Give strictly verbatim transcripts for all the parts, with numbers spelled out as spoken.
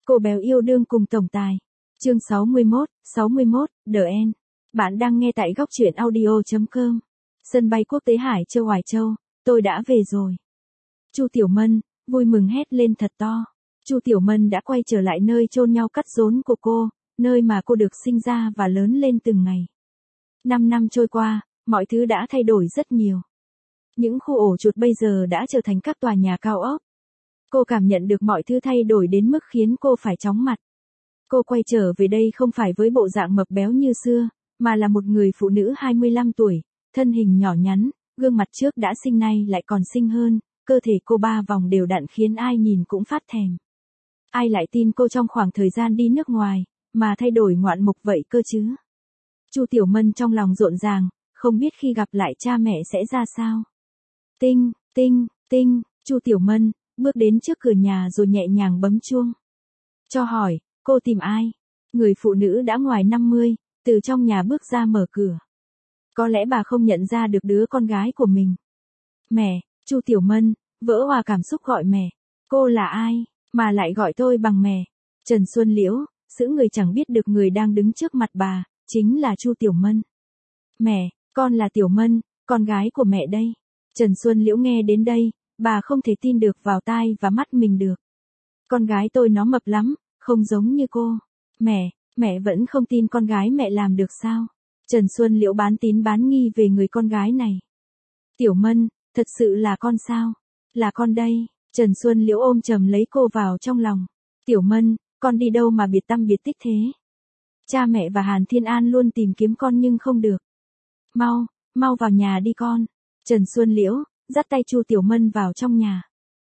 Cô béo yêu đương cùng tổng tài. Chương sáu mươi mốt, sáu mươi mốt, The End. Bạn đang nghe tại góc truyện audio chấm com. Sân bay quốc tế Hải Châu Hoài Châu, tôi đã về rồi. Chu Tiểu Mân vui mừng hét lên thật to. Chu Tiểu Mân đã quay trở lại nơi chôn nhau cắt rốn của cô, nơi mà cô được sinh ra và lớn lên từng ngày. Năm năm trôi qua, mọi thứ đã thay đổi rất nhiều. Những khu ổ chuột bây giờ đã trở thành các tòa nhà cao ốc. Cô cảm nhận được mọi thứ thay đổi đến mức khiến cô phải chóng mặt. Cô quay trở về đây không phải với bộ dạng mập béo như xưa, mà là một người phụ nữ hai mươi lăm tuổi, thân hình nhỏ nhắn, gương mặt trước đã xinh nay lại còn xinh hơn, cơ thể cô ba vòng đều đặn khiến ai nhìn cũng phát thèm. Ai lại tin cô trong khoảng thời gian đi nước ngoài, mà thay đổi ngoạn mục vậy cơ chứ? Chu Tiểu Mân trong lòng rộn ràng, không biết khi gặp lại cha mẹ sẽ ra sao. Tinh, tinh, tinh, Chu Tiểu Mân bước đến trước cửa nhà rồi nhẹ nhàng bấm chuông. Cho hỏi, cô tìm ai? Người phụ nữ đã ngoài năm mươi, từ trong nhà bước ra mở cửa. Có lẽ bà không nhận ra được đứa con gái của mình. Mẹ, Chu Tiểu Mân vỡ hòa cảm xúc gọi mẹ. Cô là ai, mà lại gọi tôi bằng mẹ? Trần Xuân Liễu, sững người chẳng biết được người đang đứng trước mặt bà, chính là Chu Tiểu Mân. Mẹ, con là Tiểu Mân, con gái của mẹ đây. Trần Xuân Liễu nghe đến đây, bà không thể tin được vào tai và mắt mình được. Con gái tôi nó mập lắm, không giống như cô. Mẹ, mẹ vẫn không tin con gái mẹ làm được sao? Trần Xuân Liễu bán tín bán nghi về người con gái này. Tiểu Mân, thật sự là con sao? Là con đây. Trần Xuân Liễu ôm chầm lấy cô vào trong lòng. Tiểu Mân, con đi đâu mà biệt tăm biệt tích thế? Cha mẹ và Hàn Thiên An luôn tìm kiếm con nhưng không được. Mau, mau vào nhà đi con. Trần Xuân Liễu dắt tay Chu Tiểu Mân vào trong nhà.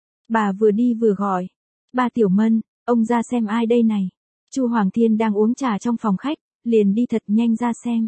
Bà vừa đi vừa gọi. Ba Tiểu Mân, ông ra xem ai đây này. Chu Hoàng Thiên đang uống trà trong phòng khách, liền đi thật nhanh ra xem.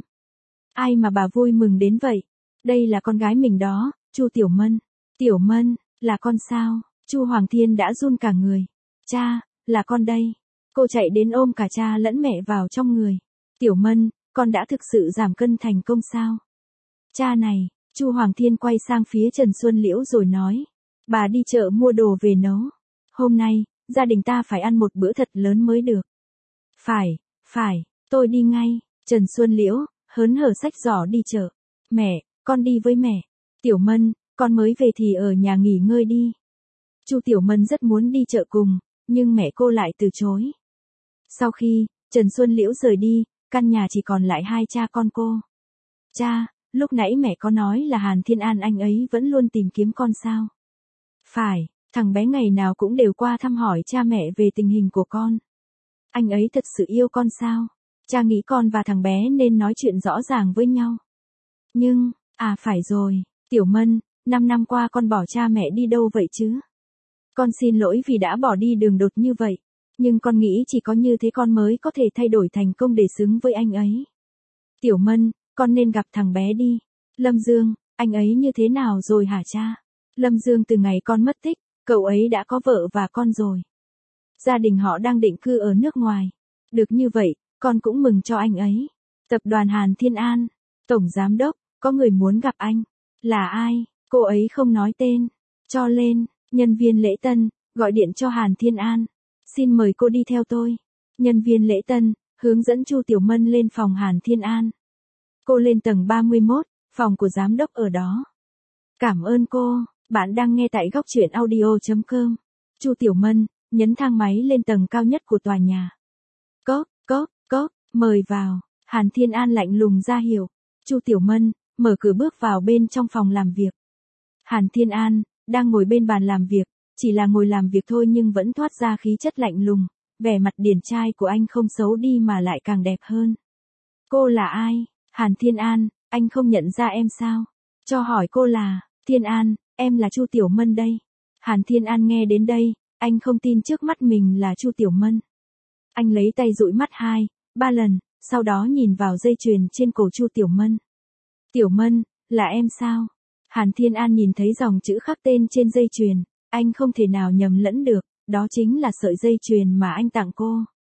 Ai mà bà vui mừng đến vậy? Đây là con gái mình đó, Chu Tiểu Mân. Tiểu Mân, là con sao? Chu Hoàng Thiên đã run cả người. Cha, là con đây. Cô chạy đến ôm cả cha lẫn mẹ vào trong người. Tiểu Mân, con đã thực sự giảm cân thành công sao? Cha này, Chu Hoàng Thiên quay sang phía Trần Xuân Liễu rồi nói. Bà đi chợ mua đồ về nấu. Hôm nay, gia đình ta phải ăn một bữa thật lớn mới được. Phải, phải, tôi đi ngay. Trần Xuân Liễu hớn hở xách giỏ đi chợ. Mẹ, con đi với mẹ. Tiểu Mân, con mới về thì ở nhà nghỉ ngơi đi. Chu Tiểu Mân rất muốn đi chợ cùng, nhưng mẹ cô lại từ chối. Sau khi Trần Xuân Liễu rời đi, căn nhà chỉ còn lại hai cha con cô. Cha, lúc nãy mẹ có nói là Hàn Thiên An anh ấy vẫn luôn tìm kiếm con sao? Phải, thằng bé ngày nào cũng đều qua thăm hỏi cha mẹ về tình hình của con. Anh ấy thật sự yêu con sao? Cha nghĩ con và thằng bé nên nói chuyện rõ ràng với nhau. Nhưng, à phải rồi, Tiểu Mân, năm năm qua con bỏ cha mẹ đi đâu vậy chứ? Con xin lỗi vì đã bỏ đi đường đột như vậy. Nhưng con nghĩ chỉ có như thế con mới có thể thay đổi thành công để xứng với anh ấy. Tiểu Mân, con nên gặp thằng bé đi. Lâm Dương, anh ấy như thế nào rồi hả cha? Lâm Dương từ ngày con mất tích, cậu ấy đã có vợ và con rồi. Gia đình họ đang định cư ở nước ngoài. Được như vậy, con cũng mừng cho anh ấy. Tập đoàn Hàn Thiên An, Tổng Giám đốc, có người muốn gặp anh. Là ai? Cô ấy không nói tên. Cho lên, nhân viên lễ tân, gọi điện cho Hàn Thiên An. Xin mời cô đi theo tôi. Nhân viên lễ tân hướng dẫn Chu Tiểu Mân lên phòng Hàn Thiên An. Cô lên tầng ba mươi mốt, phòng của giám đốc ở đó. Cảm ơn cô, bạn đang nghe tại góc truyện audio chấm com. Chu Tiểu Mân nhấn thang máy lên tầng cao nhất của tòa nhà. Cốc, cốc, cốc, mời vào. Hàn Thiên An lạnh lùng ra hiệu. Chu Tiểu Mân mở cửa bước vào bên trong phòng làm việc. Hàn Thiên An đang ngồi bên bàn làm việc, chỉ là ngồi làm việc thôi nhưng vẫn thoát ra khí chất lạnh lùng, vẻ mặt điển trai của anh không xấu đi mà lại càng đẹp hơn. Cô là ai? Hàn Thiên An, anh không nhận ra em sao? Cho hỏi cô là, Thiên An, em là Chu Tiểu Mân đây. Hàn Thiên An nghe đến đây, anh không tin trước mắt mình là Chu Tiểu Mân. Anh lấy tay dụi mắt hai, ba lần, sau đó nhìn vào dây chuyền trên cổ Chu Tiểu Mân. Tiểu Mân, là em sao? Hàn Thiên An nhìn thấy dòng chữ khắc tên trên dây chuyền, anh không thể nào nhầm lẫn được, đó chính là sợi dây chuyền mà anh tặng cô.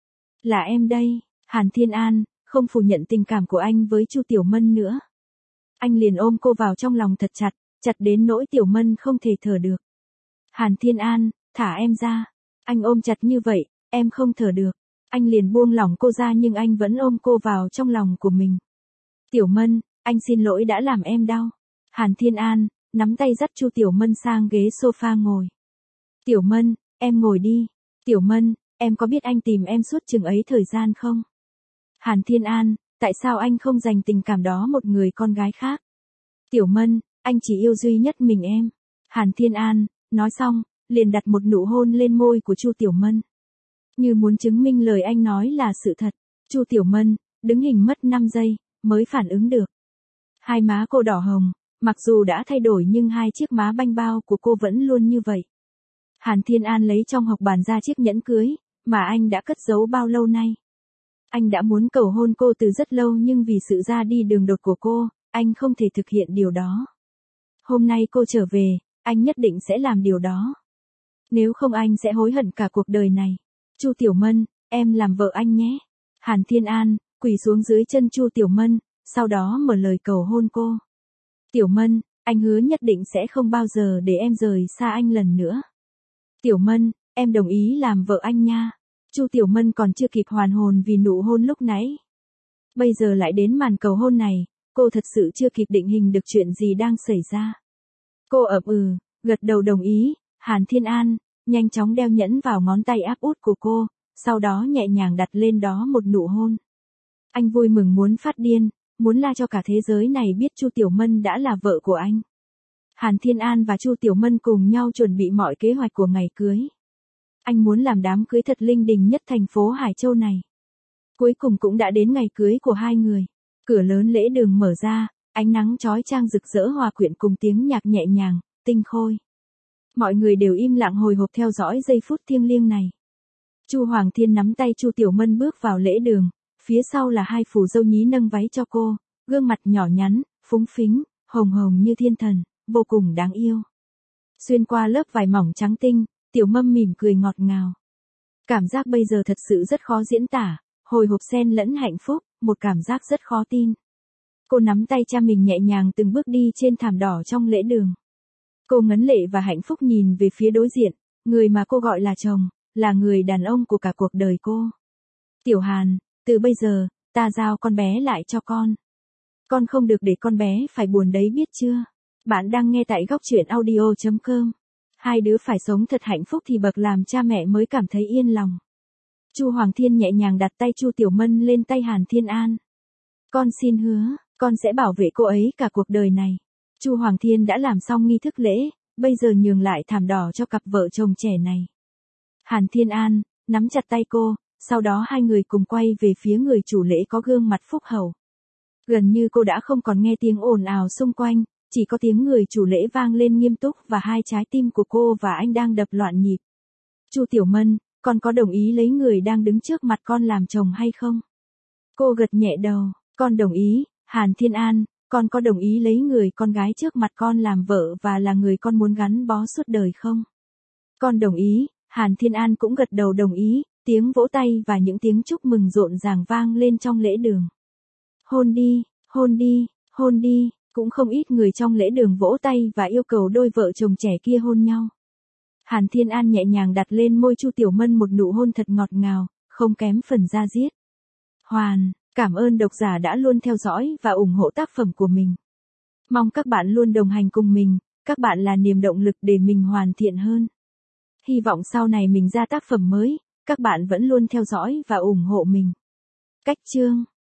Là em đây. Hàn Thiên An không phủ nhận tình cảm của anh với Chu Tiểu Mân nữa. Anh liền ôm cô vào trong lòng thật chặt, chặt đến nỗi Tiểu Mân không thể thở được. Hàn Thiên An, thả em ra. Anh ôm chặt như vậy, em không thở được. Anh liền buông lỏng cô ra nhưng anh vẫn ôm cô vào trong lòng của mình. Tiểu Mân, anh xin lỗi đã làm em đau. Hàn Thiên An, nắm tay dắt Chu Tiểu Mân sang ghế sofa ngồi. Tiểu Mân, em ngồi đi. Tiểu Mân, em có biết anh tìm em suốt chừng ấy thời gian không? Hàn Thiên An, tại sao anh không dành tình cảm đó một người con gái khác? Tiểu Mân, anh chỉ yêu duy nhất mình em. Hàn Thiên An, nói xong, liền đặt một nụ hôn lên môi của Chu Tiểu Mân. Như muốn chứng minh lời anh nói là sự thật, Chu Tiểu Mân, đứng hình mất năm giây, mới phản ứng được. Hai má cô đỏ hồng, mặc dù đã thay đổi nhưng hai chiếc má banh bao của cô vẫn luôn như vậy. Hàn Thiên An lấy trong hộc bàn ra chiếc nhẫn cưới, mà anh đã cất giấu bao lâu nay. Anh đã muốn cầu hôn cô từ rất lâu nhưng vì sự ra đi đường đột của cô, anh không thể thực hiện điều đó. Hôm nay cô trở về, anh nhất định sẽ làm điều đó. Nếu không anh sẽ hối hận cả cuộc đời này. Chu Tiểu Mân, em làm vợ anh nhé. Hàn Thiên An, quỳ xuống dưới chân Chu Tiểu Mân, sau đó mở lời cầu hôn cô. Tiểu Mân, anh hứa nhất định sẽ không bao giờ để em rời xa anh lần nữa. Tiểu Mân, em đồng ý làm vợ anh nha. Chu Tiểu Mân còn chưa kịp hoàn hồn vì nụ hôn lúc nãy. Bây giờ lại đến màn cầu hôn này, cô thật sự chưa kịp định hình được chuyện gì đang xảy ra. Cô ậm ừ, gật đầu đồng ý. Hàn Thiên An, nhanh chóng đeo nhẫn vào ngón tay áp út của cô, sau đó nhẹ nhàng đặt lên đó một nụ hôn. Anh vui mừng muốn phát điên, muốn la cho cả thế giới này biết Chu Tiểu Mân đã là vợ của anh. Hàn Thiên An và Chu Tiểu Mân cùng nhau chuẩn bị mọi kế hoạch của ngày cưới. Anh muốn làm đám cưới thật linh đình nhất thành phố Hải Châu này. Cuối cùng cũng đã đến ngày cưới của hai người. Cửa lớn lễ đường mở ra, ánh nắng chói chang rực rỡ hòa quyện cùng tiếng nhạc nhẹ nhàng, tinh khôi. Mọi người đều im lặng hồi hộp theo dõi giây phút thiêng liêng này. Chu Hoàng Thiên nắm tay Chu Tiểu Mân bước vào lễ đường, phía sau là hai phù dâu nhí nâng váy cho cô, gương mặt nhỏ nhắn, phúng phính, hồng hồng như thiên thần, vô cùng đáng yêu. Xuyên qua lớp vải mỏng trắng tinh, Tiểu Mâm mỉm cười ngọt ngào. Cảm giác bây giờ thật sự rất khó diễn tả, hồi hộp xen lẫn hạnh phúc, một cảm giác rất khó tin. Cô nắm tay cha mình nhẹ nhàng từng bước đi trên thảm đỏ trong lễ đường. Cô ngấn lệ và hạnh phúc nhìn về phía đối diện, người mà cô gọi là chồng, là người đàn ông của cả cuộc đời cô. Tiểu Hàn, từ bây giờ, ta giao con bé lại cho con. Con không được để con bé phải buồn đấy biết chưa? Bạn đang nghe tại góc truyện audio chấm com. Hai đứa phải sống thật hạnh phúc thì bậc làm cha mẹ mới cảm thấy yên lòng. Chu Hoàng Thiên nhẹ nhàng đặt tay Chu Tiểu Mân lên tay Hàn Thiên An. Con xin hứa, con sẽ bảo vệ cô ấy cả cuộc đời này. Chu Hoàng Thiên đã làm xong nghi thức lễ, bây giờ nhường lại thảm đỏ cho cặp vợ chồng trẻ này. Hàn Thiên An, nắm chặt tay cô, sau đó hai người cùng quay về phía người chủ lễ có gương mặt phúc hậu. Gần như cô đã không còn nghe tiếng ồn ào xung quanh, chỉ có tiếng người chủ lễ vang lên nghiêm túc và hai trái tim của cô và anh đang đập loạn nhịp. Chu Tiểu Mân, con có đồng ý lấy người đang đứng trước mặt con làm chồng hay không? Cô gật nhẹ đầu, con đồng ý. Hàn Thiên An, con có đồng ý lấy người con gái trước mặt con làm vợ và là người con muốn gắn bó suốt đời không? Con đồng ý. Hàn Thiên An cũng gật đầu đồng ý, tiếng vỗ tay và những tiếng chúc mừng rộn ràng vang lên trong lễ đường. Hôn đi, hôn đi, hôn đi, cũng không ít người trong lễ đường vỗ tay và yêu cầu đôi vợ chồng trẻ kia hôn nhau. Hàn Thiên An nhẹ nhàng đặt lên môi Chu Tiểu Mân một nụ hôn thật ngọt ngào, không kém phần da diết. Hoàn, cảm ơn độc giả đã luôn theo dõi và ủng hộ tác phẩm của mình. Mong các bạn luôn đồng hành cùng mình, các bạn là niềm động lực để mình hoàn thiện hơn. Hy vọng sau này mình ra tác phẩm mới, các bạn vẫn luôn theo dõi và ủng hộ mình. Cách chương